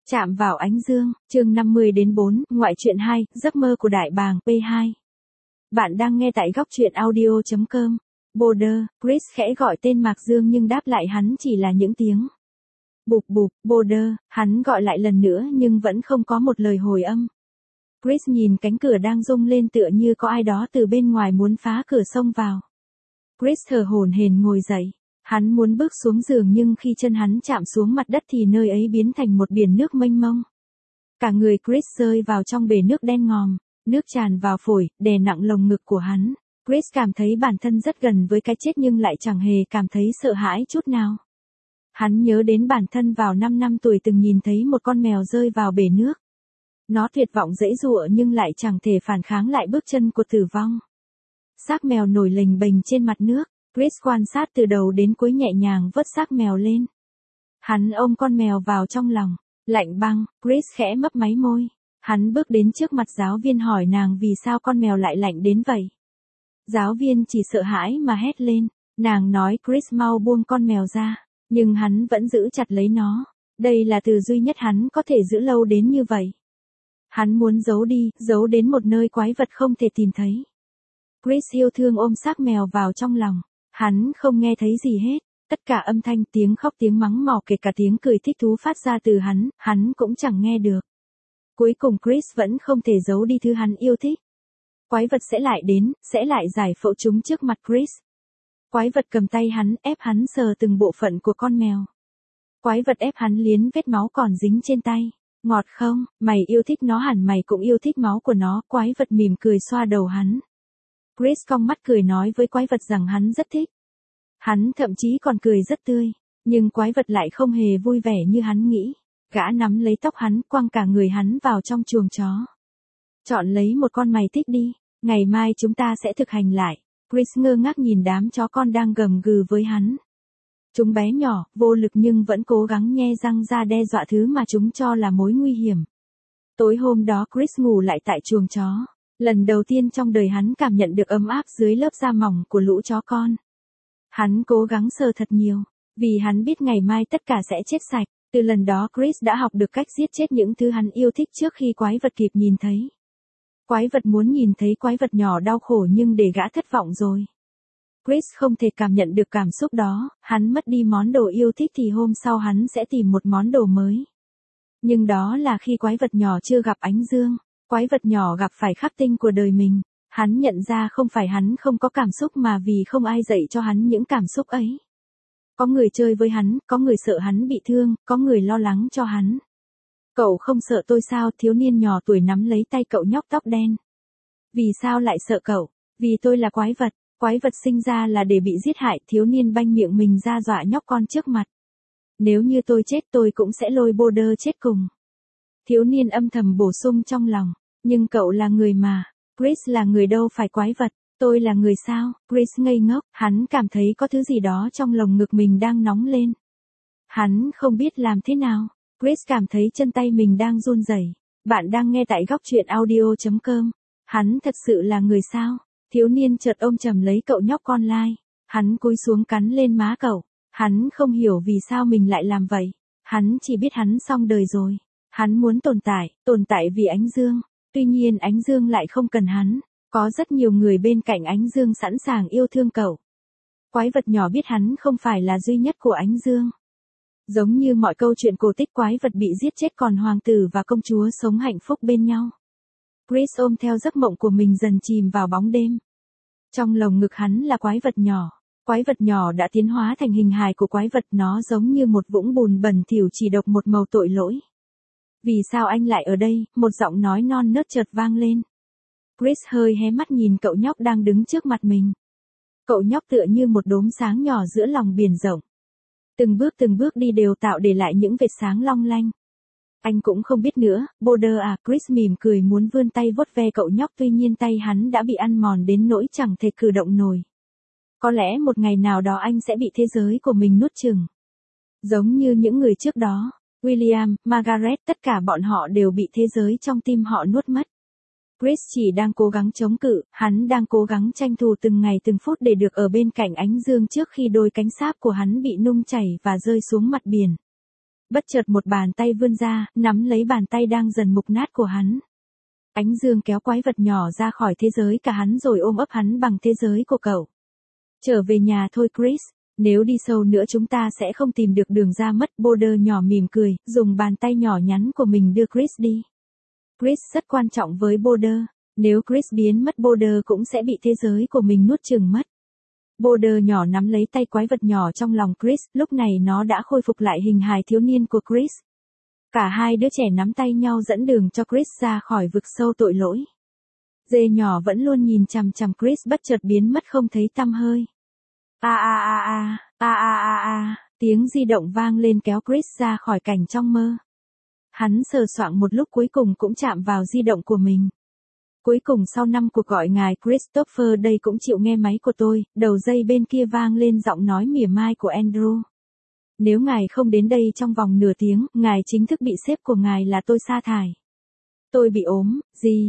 Chạm vào ánh dương, chương 50-4, ngoại truyện 2, giấc mơ của đại bàng, P2. Bạn đang nghe tại góc truyện audio.com. Border, Chris khẽ gọi tên Mạc Dương nhưng đáp lại hắn chỉ là những tiếng. Bụp bụp, Border, hắn gọi lại lần nữa nhưng vẫn không có một lời hồi âm. Chris nhìn cánh cửa đang rung lên tựa như có ai đó từ bên ngoài muốn phá cửa xông vào. Chris thở hổn hển ngồi dậy. Hắn muốn bước xuống giường nhưng khi chân hắn chạm xuống mặt đất thì nơi ấy biến thành một biển nước mênh mông. Cả người Chris rơi vào trong bể nước đen ngòm, nước tràn vào phổi, đè nặng lồng ngực của hắn. Chris cảm thấy bản thân rất gần với cái chết nhưng lại chẳng hề cảm thấy sợ hãi chút nào. Hắn nhớ đến bản thân vào 5 năm tuổi từng nhìn thấy một con mèo rơi vào bể nước. Nó tuyệt vọng giãy giụa nhưng lại chẳng thể phản kháng lại bước chân của tử vong. Xác mèo nổi lềnh bềnh trên mặt nước. Chris quan sát từ đầu đến cuối nhẹ nhàng vớt xác mèo lên. Hắn ôm con mèo vào trong lòng. Lạnh băng, Chris khẽ mấp máy môi. Hắn bước đến trước mặt giáo viên hỏi nàng vì sao con mèo lại lạnh đến vậy. Giáo viên chỉ sợ hãi mà hét lên. Nàng nói Chris mau buông con mèo ra. Nhưng hắn vẫn giữ chặt lấy nó. Đây là từ duy nhất hắn có thể giữ lâu đến như vậy. Hắn muốn giấu đi, giấu đến một nơi quái vật không thể tìm thấy. Chris yêu thương ôm xác mèo vào trong lòng. Hắn không nghe thấy gì hết, tất cả âm thanh tiếng khóc tiếng mắng mỏ kể cả tiếng cười thích thú phát ra từ hắn cũng chẳng nghe được. Cuối cùng Chris vẫn không thể giấu đi thứ hắn yêu thích. Quái vật sẽ lại đến, sẽ lại giải phẫu chúng trước mặt Chris. Quái vật cầm tay hắn ép hắn sờ từng bộ phận của con mèo. Quái vật ép hắn liếm vết máu còn dính trên tay. Ngọt không, mày yêu thích nó hẳn mày cũng yêu thích máu của nó, quái vật mỉm cười xoa đầu hắn. Chris cong mắt cười nói với quái vật rằng hắn rất thích. Hắn thậm chí còn cười rất tươi, nhưng quái vật lại không hề vui vẻ như hắn nghĩ. Gã nắm lấy tóc hắn, quăng cả người hắn vào trong chuồng chó. Chọn lấy một con mày thích đi, ngày mai chúng ta sẽ thực hành lại. Chris ngơ ngác nhìn đám chó con đang gầm gừ với hắn. Chúng bé nhỏ, vô lực nhưng vẫn cố gắng nhe răng ra đe dọa thứ mà chúng cho là mối nguy hiểm. Tối hôm đó Chris ngủ lại tại chuồng chó. Lần đầu tiên trong đời hắn cảm nhận được ấm áp dưới lớp da mỏng của lũ chó con. Hắn cố gắng sờ thật nhiều, vì hắn biết ngày mai tất cả sẽ chết sạch. Từ lần đó Chris đã học được cách giết chết những thứ hắn yêu thích trước khi quái vật kịp nhìn thấy. Quái vật muốn nhìn thấy quái vật nhỏ đau khổ nhưng để gã thất vọng rồi. Chris không thể cảm nhận được cảm xúc đó, hắn mất đi món đồ yêu thích thì hôm sau hắn sẽ tìm một món đồ mới. Nhưng đó là khi quái vật nhỏ chưa gặp ánh dương. Quái vật nhỏ gặp phải khắc tinh của đời mình. Hắn nhận ra không phải hắn không có cảm xúc mà vì không ai dạy cho hắn những cảm xúc ấy. Có người chơi với hắn, có người sợ hắn bị thương, có người lo lắng cho hắn. Cậu không sợ tôi sao? Thiếu niên nhỏ tuổi nắm lấy tay cậu nhóc tóc đen. Vì sao lại sợ cậu? Vì tôi là quái vật. Quái vật sinh ra là để bị giết hại. Thiếu niên banh miệng mình ra dọa nhóc con trước mặt. Nếu như tôi chết tôi cũng sẽ lôi Border chết cùng. Thiếu niên âm thầm bổ sung trong lòng. Nhưng cậu là người mà. Chris là người đâu phải quái vật. Tôi là người sao? Chris ngây ngốc. Hắn cảm thấy có thứ gì đó trong lồng ngực mình đang nóng lên. Hắn không biết làm thế nào. Chris cảm thấy chân tay mình đang run rẩy. Bạn đang nghe tại góc truyện audio.com. Hắn thật sự là người sao? Thiếu niên chợt ôm chầm lấy cậu nhóc con lai. Hắn cúi xuống cắn lên má cậu. Hắn không hiểu vì sao mình lại làm vậy. Hắn chỉ biết hắn xong đời rồi. Hắn muốn tồn tại vì ánh dương. Tuy nhiên ánh dương lại không cần hắn. Có rất nhiều người bên cạnh ánh dương sẵn sàng yêu thương cậu. Quái vật nhỏ biết hắn không phải là duy nhất của ánh dương. Giống như mọi câu chuyện cổ tích quái vật bị giết chết còn hoàng tử và công chúa sống hạnh phúc bên nhau. Chris ôm theo giấc mộng của mình dần chìm vào bóng đêm. Trong lồng ngực hắn là quái vật nhỏ. Quái vật nhỏ đã tiến hóa thành hình hài của quái vật, nó giống như một vũng bùn bẩn thỉu chỉ độc một màu tội lỗi. Vì sao anh lại ở đây? Một giọng nói non nớt chợt vang lên. Chris hơi hé mắt nhìn cậu nhóc đang đứng trước mặt mình. Cậu nhóc tựa như một đốm sáng nhỏ giữa lòng biển rộng. Từng bước đi đều tạo để lại những vệt sáng long lanh. Anh cũng không biết nữa, Border à, Chris mỉm cười muốn vươn tay vuốt ve cậu nhóc tuy nhiên tay hắn đã bị ăn mòn đến nỗi chẳng thể cử động nổi. Có lẽ một ngày nào đó anh sẽ bị thế giới của mình nuốt chửng. Giống như những người trước đó. William, Margaret, tất cả bọn họ đều bị thế giới trong tim họ nuốt mất. Chris chỉ đang cố gắng chống cự, hắn đang cố gắng tranh thủ từng ngày từng phút để được ở bên cạnh ánh dương trước khi đôi cánh sáp của hắn bị nung chảy và rơi xuống mặt biển. Bất chợt một bàn tay vươn ra, nắm lấy bàn tay đang dần mục nát của hắn. Ánh dương kéo quái vật nhỏ ra khỏi thế giới cả hắn rồi ôm ấp hắn bằng thế giới của cậu. Trở về nhà thôi Chris, nếu đi sâu nữa chúng ta sẽ không tìm được đường ra mất. Boulder nhỏ mỉm cười, dùng bàn tay nhỏ nhắn của mình đưa Chris đi. Chris rất quan trọng với Boulder, nếu Chris biến mất Boulder cũng sẽ bị thế giới của mình nuốt chửng mất. Boulder nhỏ nắm lấy tay quái vật nhỏ trong lòng Chris, lúc này nó đã khôi phục lại hình hài thiếu niên của Chris. Cả hai đứa trẻ nắm tay nhau dẫn đường cho Chris ra khỏi vực sâu tội lỗi. Dê nhỏ vẫn luôn nhìn chằm chằm Chris bất chợt biến mất không thấy tăm hơi. Tiếng di động vang lên kéo Chris ra khỏi cảnh trong mơ. Hắn sờ soạng một lúc cuối cùng cũng chạm vào di động của mình. Cuối cùng sau 5 cuộc gọi ngài Christopher đây cũng chịu nghe máy của tôi, đầu dây bên kia vang lên giọng nói mỉa mai của Andrew. Nếu ngài không đến đây trong vòng nửa tiếng, ngài chính thức bị sếp của ngài là tôi sa thải. Tôi bị ốm,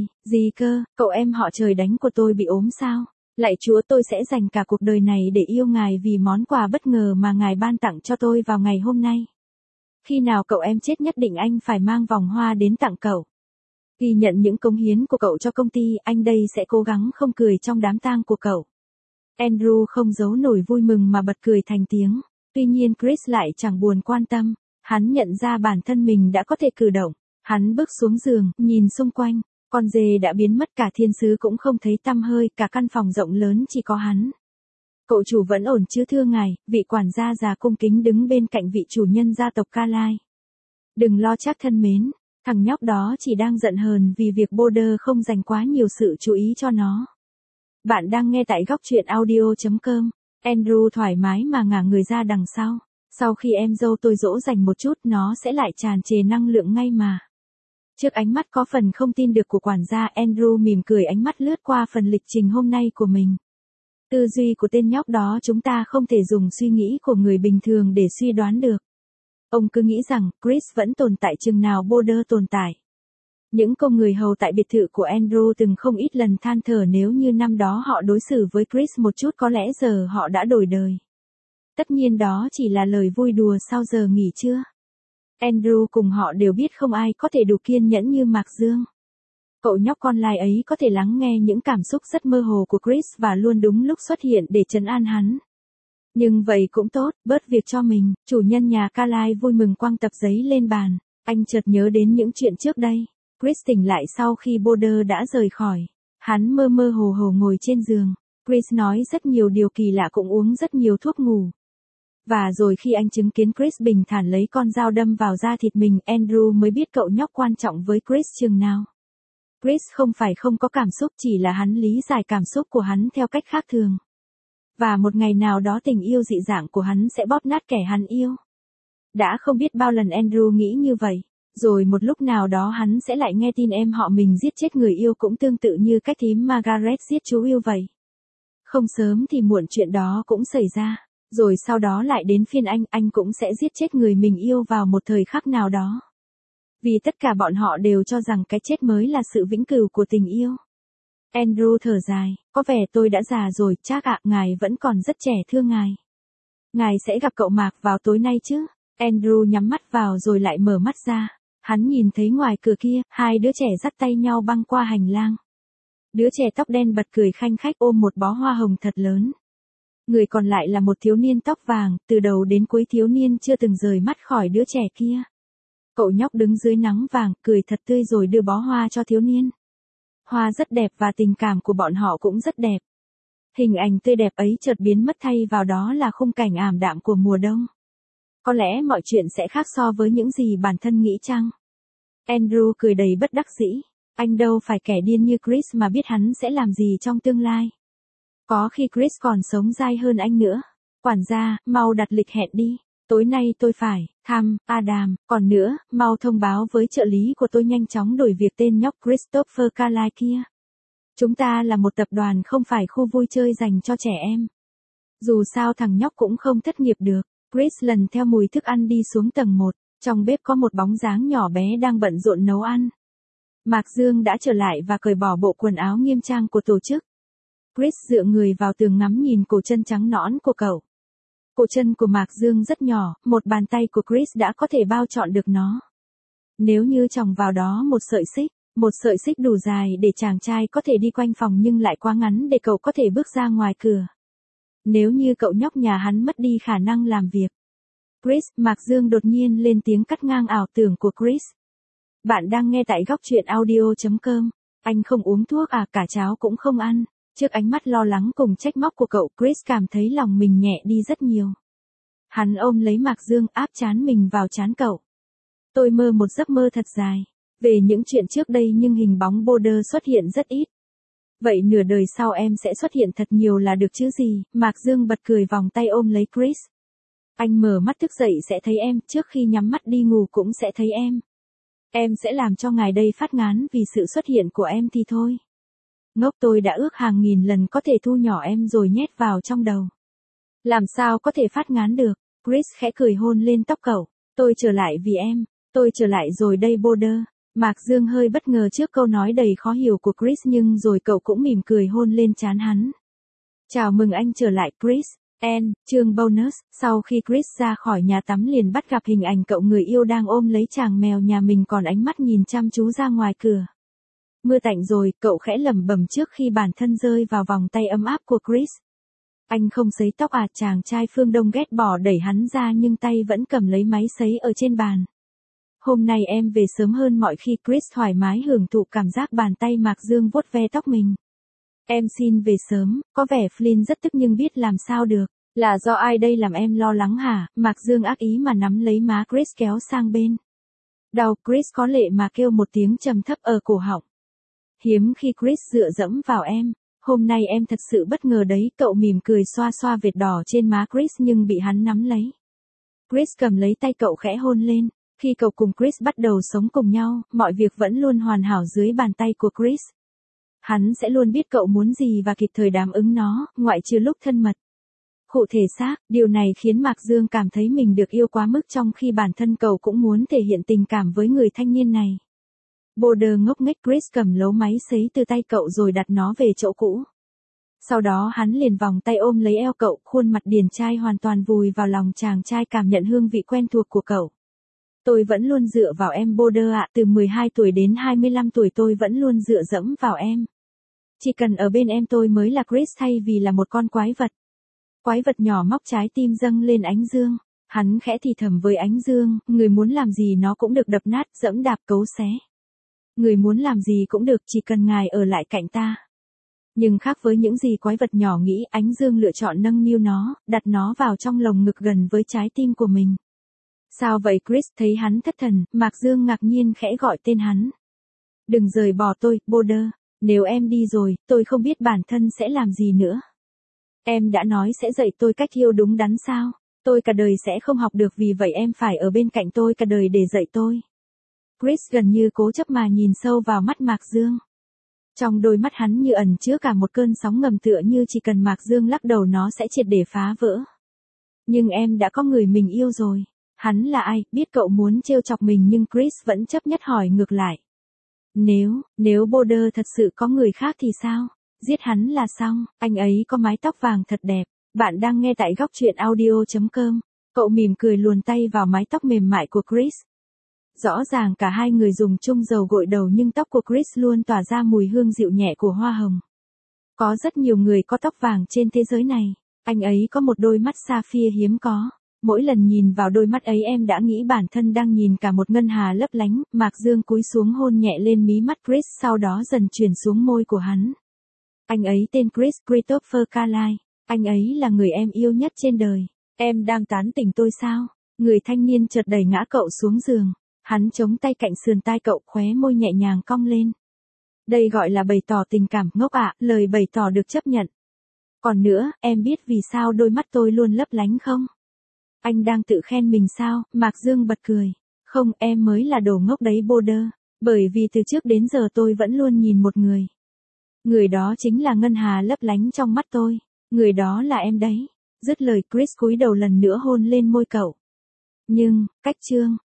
gì cơ, cậu em họ trời đánh của tôi bị ốm sao? Lạy Chúa tôi sẽ dành cả cuộc đời này để yêu ngài vì món quà bất ngờ mà ngài ban tặng cho tôi vào ngày hôm nay. Khi nào cậu em chết nhất định anh phải mang vòng hoa đến tặng cậu. Ghi nhận những cống hiến của cậu cho công ty, anh đây sẽ cố gắng không cười trong đám tang của cậu. Andrew không giấu nổi vui mừng mà bật cười thành tiếng. Tuy nhiên Chris lại chẳng buồn quan tâm. Hắn nhận ra bản thân mình đã có thể cử động. Hắn bước xuống giường, nhìn xung quanh. Con dê đã biến mất, cả thiên sứ cũng không thấy tăm hơi, cả căn phòng rộng lớn chỉ có hắn. Cậu chủ vẫn ổn chứ thưa ngài, vị quản gia già cung kính đứng bên cạnh vị chủ nhân gia tộc Carlyle. Đừng lo chắc thân mến, thằng nhóc đó chỉ đang giận hờn vì việc Boulder không dành quá nhiều sự chú ý cho nó. Bạn đang nghe tại góc truyện audio.com. Andrew thoải mái mà ngả người ra đằng sau. Sau khi em dâu tôi dỗ dành một chút nó sẽ lại tràn trề năng lượng ngay mà. Trước ánh mắt có phần không tin được của quản gia, Andrew mỉm cười, ánh mắt lướt qua phần lịch trình hôm nay của mình. Tư duy của tên nhóc đó chúng ta không thể dùng suy nghĩ của người bình thường để suy đoán được. Ông cứ nghĩ rằng Chris vẫn tồn tại chừng nào Boulder tồn tại. Những công người hầu tại biệt thự của Andrew từng không ít lần than thở nếu như năm đó họ đối xử với Chris một chút có lẽ giờ họ đã đổi đời. Tất nhiên đó chỉ là lời vui đùa sau giờ nghỉ trưa. Andrew cùng họ đều biết không ai có thể đủ kiên nhẫn như Mạc Dương. Cậu nhóc con lai ấy có thể lắng nghe những cảm xúc rất mơ hồ của Chris và luôn đúng lúc xuất hiện để trấn an hắn. Nhưng vậy cũng tốt, bớt việc cho mình. Chủ nhân nhà Carlyle vui mừng quăng tập giấy lên bàn. Anh chợt nhớ đến những chuyện trước đây. Chris tỉnh lại sau khi Boulder đã rời khỏi. Hắn mơ mơ hồ hồ ngồi trên giường. Chris nói rất nhiều điều kỳ lạ, cũng uống rất nhiều thuốc ngủ. Và rồi khi anh chứng kiến Chris bình thản lấy con dao đâm vào da thịt mình, Andrew mới biết cậu nhóc quan trọng với Chris chừng nào. Chris không phải không có cảm xúc, chỉ là hắn lý giải cảm xúc của hắn theo cách khác thường. Và một ngày nào đó tình yêu dị dạng của hắn sẽ bóp nát kẻ hắn yêu. Đã không biết bao lần Andrew nghĩ như vậy. Rồi một lúc nào đó hắn sẽ lại nghe tin em họ mình giết chết người yêu cũng tương tự như cách thím Margaret giết chú yêu vậy. Không sớm thì muộn chuyện đó cũng xảy ra. Rồi sau đó lại đến phiên anh cũng sẽ giết chết người mình yêu vào một thời khắc nào đó. Vì tất cả bọn họ đều cho rằng cái chết mới là sự vĩnh cửu của tình yêu. Andrew thở dài, có vẻ tôi đã già rồi, chắc ạ, ngài vẫn còn rất trẻ thưa ngài. Ngài sẽ gặp cậu Mạc vào tối nay chứ? Andrew nhắm mắt vào rồi lại mở mắt ra. Hắn nhìn thấy ngoài cửa kia, hai đứa trẻ dắt tay nhau băng qua hành lang. Đứa trẻ tóc đen bật cười khanh khách ôm một bó hoa hồng thật lớn. Người còn lại là một thiếu niên tóc vàng, từ đầu đến cuối thiếu niên chưa từng rời mắt khỏi đứa trẻ kia. Cậu nhóc đứng dưới nắng vàng, cười thật tươi rồi đưa bó hoa cho thiếu niên. Hoa rất đẹp và tình cảm của bọn họ cũng rất đẹp. Hình ảnh tươi đẹp ấy chợt biến mất, thay vào đó là khung cảnh ảm đạm của mùa đông. Có lẽ mọi chuyện sẽ khác so với những gì bản thân nghĩ chăng? Andrew cười đầy bất đắc dĩ. Anh đâu phải kẻ điên như Chris mà biết hắn sẽ làm gì trong tương lai. Có khi Chris còn sống dai hơn anh nữa. Quản gia, mau đặt lịch hẹn đi. Tối nay tôi phải thăm Adam. Còn nữa, mau thông báo với trợ lý của tôi nhanh chóng đổi việc tên nhóc Christopher Carlyle kia. Chúng ta là một tập đoàn, không phải khu vui chơi dành cho trẻ em. Dù sao thằng nhóc cũng không thất nghiệp được. Chris lần theo mùi thức ăn đi xuống tầng 1. Trong bếp có một bóng dáng nhỏ bé đang bận rộn nấu ăn. Mạc Dương đã trở lại và cởi bỏ bộ quần áo nghiêm trang của tổ chức. Chris dựa người vào tường ngắm nhìn cổ chân trắng nõn của cậu. Cổ chân của Mạc Dương rất nhỏ, một bàn tay của Chris đã có thể bao trọn được nó. Nếu như chồng vào đó một sợi xích đủ dài để chàng trai có thể đi quanh phòng nhưng lại quá ngắn để cậu có thể bước ra ngoài cửa. Nếu như cậu nhóc nhà hắn mất đi khả năng làm việc. Chris, Mạc Dương đột nhiên lên tiếng cắt ngang ảo tưởng của Chris. Bạn đang nghe tại góc truyện audio.com. Anh không uống thuốc à, cả cháo cũng không ăn. Trước ánh mắt lo lắng cùng trách móc của cậu, Chris cảm thấy lòng mình nhẹ đi rất nhiều. Hắn ôm lấy Mạc Dương, áp trán mình vào trán cậu. Tôi mơ một giấc mơ thật dài. Về những chuyện trước đây nhưng hình bóng Border xuất hiện rất ít. Vậy nửa đời sau em sẽ xuất hiện thật nhiều là được chứ gì? Mạc Dương bật cười vòng tay ôm lấy Chris. Anh mở mắt thức dậy sẽ thấy em, trước khi nhắm mắt đi ngủ cũng sẽ thấy em. Em sẽ làm cho ngài đây phát ngán vì sự xuất hiện của em thì thôi. Ngốc, tôi đã ước hàng nghìn lần có thể thu nhỏ em rồi nhét vào trong đầu. Làm sao có thể phát ngán được? Chris khẽ cười hôn lên tóc cậu. Tôi trở lại vì em. Tôi trở lại rồi đây Border. Mạc Dương hơi bất ngờ trước câu nói đầy khó hiểu của Chris nhưng rồi cậu cũng mỉm cười hôn lên trán hắn. Chào mừng anh trở lại Chris. Chương bonus, sau khi Chris ra khỏi nhà tắm liền bắt gặp hình ảnh cậu người yêu đang ôm lấy chàng mèo nhà mình còn ánh mắt nhìn chăm chú ra ngoài cửa. Mưa tạnh rồi, cậu khẽ lẩm bẩm trước khi bản thân rơi vào vòng tay ấm áp của Chris. Anh không sấy tóc à? Chàng trai phương Đông ghét bỏ đẩy hắn ra nhưng tay vẫn cầm lấy máy sấy ở trên bàn. Hôm nay em về sớm hơn mọi khi. Chris thoải mái hưởng thụ cảm giác bàn tay Mạc Dương vuốt ve tóc mình. Em xin về sớm, có vẻ Flynn rất tức nhưng biết làm sao được. Là do ai đây làm em lo lắng hả? Mạc Dương ác ý mà nắm lấy má Chris kéo sang bên. Đau. Chris có lệ mà kêu một tiếng trầm thấp ở cổ họng. Hiếm khi Chris dựa dẫm vào em. Hôm nay em thật sự bất ngờ đấy. Cậu mỉm cười xoa xoa vệt đỏ trên má Chris nhưng bị hắn nắm lấy. Chris cầm lấy tay cậu khẽ hôn lên. Khi cậu cùng Chris bắt đầu sống cùng nhau, mọi việc vẫn luôn hoàn hảo dưới bàn tay của Chris. Hắn sẽ luôn biết cậu muốn gì và kịp thời đáp ứng nó, ngoại trừ lúc thân mật. Cụ thể xác, điều này khiến Mạc Dương cảm thấy mình được yêu quá mức trong khi bản thân cậu cũng muốn thể hiện tình cảm với người thanh niên này. Border ngốc nghếch. Chris cầm lấu máy sấy từ tay cậu rồi đặt nó về chỗ cũ. Sau đó hắn liền vòng tay ôm lấy eo cậu, khuôn mặt điển trai hoàn toàn vùi vào lòng chàng trai cảm nhận hương vị quen thuộc của cậu. Tôi vẫn luôn dựa vào em Border ạ, từ 12 tuổi đến 25 tuổi tôi vẫn luôn dựa dẫm vào em. Chỉ cần ở bên em tôi mới là Chris thay vì là một con quái vật. Quái vật nhỏ móc trái tim dâng lên ánh dương. Hắn khẽ thì thầm với ánh dương, người muốn làm gì nó cũng được, đập nát, dẫm đạp, cấu xé. Người muốn làm gì cũng được, chỉ cần ngài ở lại cạnh ta. Nhưng khác với những gì quái vật nhỏ nghĩ, ánh dương lựa chọn nâng niu nó, đặt nó vào trong lồng ngực gần với trái tim của mình. Sao vậy Chris? Thấy hắn thất thần, Mạc Dương ngạc nhiên khẽ gọi tên hắn. Đừng rời bỏ tôi, Border. Nếu em đi rồi, tôi không biết bản thân sẽ làm gì nữa. Em đã nói sẽ dạy tôi cách yêu đúng đắn sao? Tôi cả đời sẽ không học được vì vậy em phải ở bên cạnh tôi cả đời để dạy tôi. Chris gần như cố chấp mà nhìn sâu vào mắt Mạc Dương. Trong đôi mắt hắn như ẩn chứa cả một cơn sóng ngầm tựa như chỉ cần Mạc Dương lắc đầu nó sẽ triệt để phá vỡ. Nhưng em đã có người mình yêu rồi. Hắn là ai? Biết cậu muốn trêu chọc mình nhưng Chris vẫn chấp nhất hỏi ngược lại. Nếu Border thật sự có người khác thì sao? Giết hắn là xong, anh ấy có mái tóc vàng thật đẹp. Bạn đang nghe tại góc truyện audio.com. Cậu mỉm cười luồn tay vào mái tóc mềm mại của Chris. Rõ ràng cả hai người dùng chung dầu gội đầu nhưng tóc của Chris luôn tỏa ra mùi hương dịu nhẹ của hoa hồng. Có rất nhiều người có tóc vàng trên thế giới này. Anh ấy có một đôi mắt sapphire hiếm có. Mỗi lần nhìn vào đôi mắt ấy em đã nghĩ bản thân đang nhìn cả một ngân hà lấp lánh. Mạc Dương cúi xuống hôn nhẹ lên mí mắt Chris sau đó dần chuyển xuống môi của hắn. Anh ấy tên Chris Christopher Carlyle. Anh ấy là người em yêu nhất trên đời. Em đang tán tỉnh tôi sao? Người thanh niên chợt đẩy ngã cậu xuống giường. Hắn chống tay cạnh sườn tai cậu, khóe môi nhẹ nhàng cong lên. Đây gọi là bày tỏ tình cảm. Ngốc ạ, lời bày tỏ được chấp nhận. Còn nữa, em biết vì sao đôi mắt tôi luôn lấp lánh không? Anh đang tự khen mình sao? Mạc Dương bật cười. Không, em mới là đồ ngốc đấy Border. Bởi vì từ trước đến giờ tôi vẫn luôn nhìn một người. Người đó chính là ngân hà lấp lánh trong mắt tôi. Người đó là em đấy. Dứt lời Chris cúi đầu lần nữa hôn lên môi cậu. Nhưng, cách chương.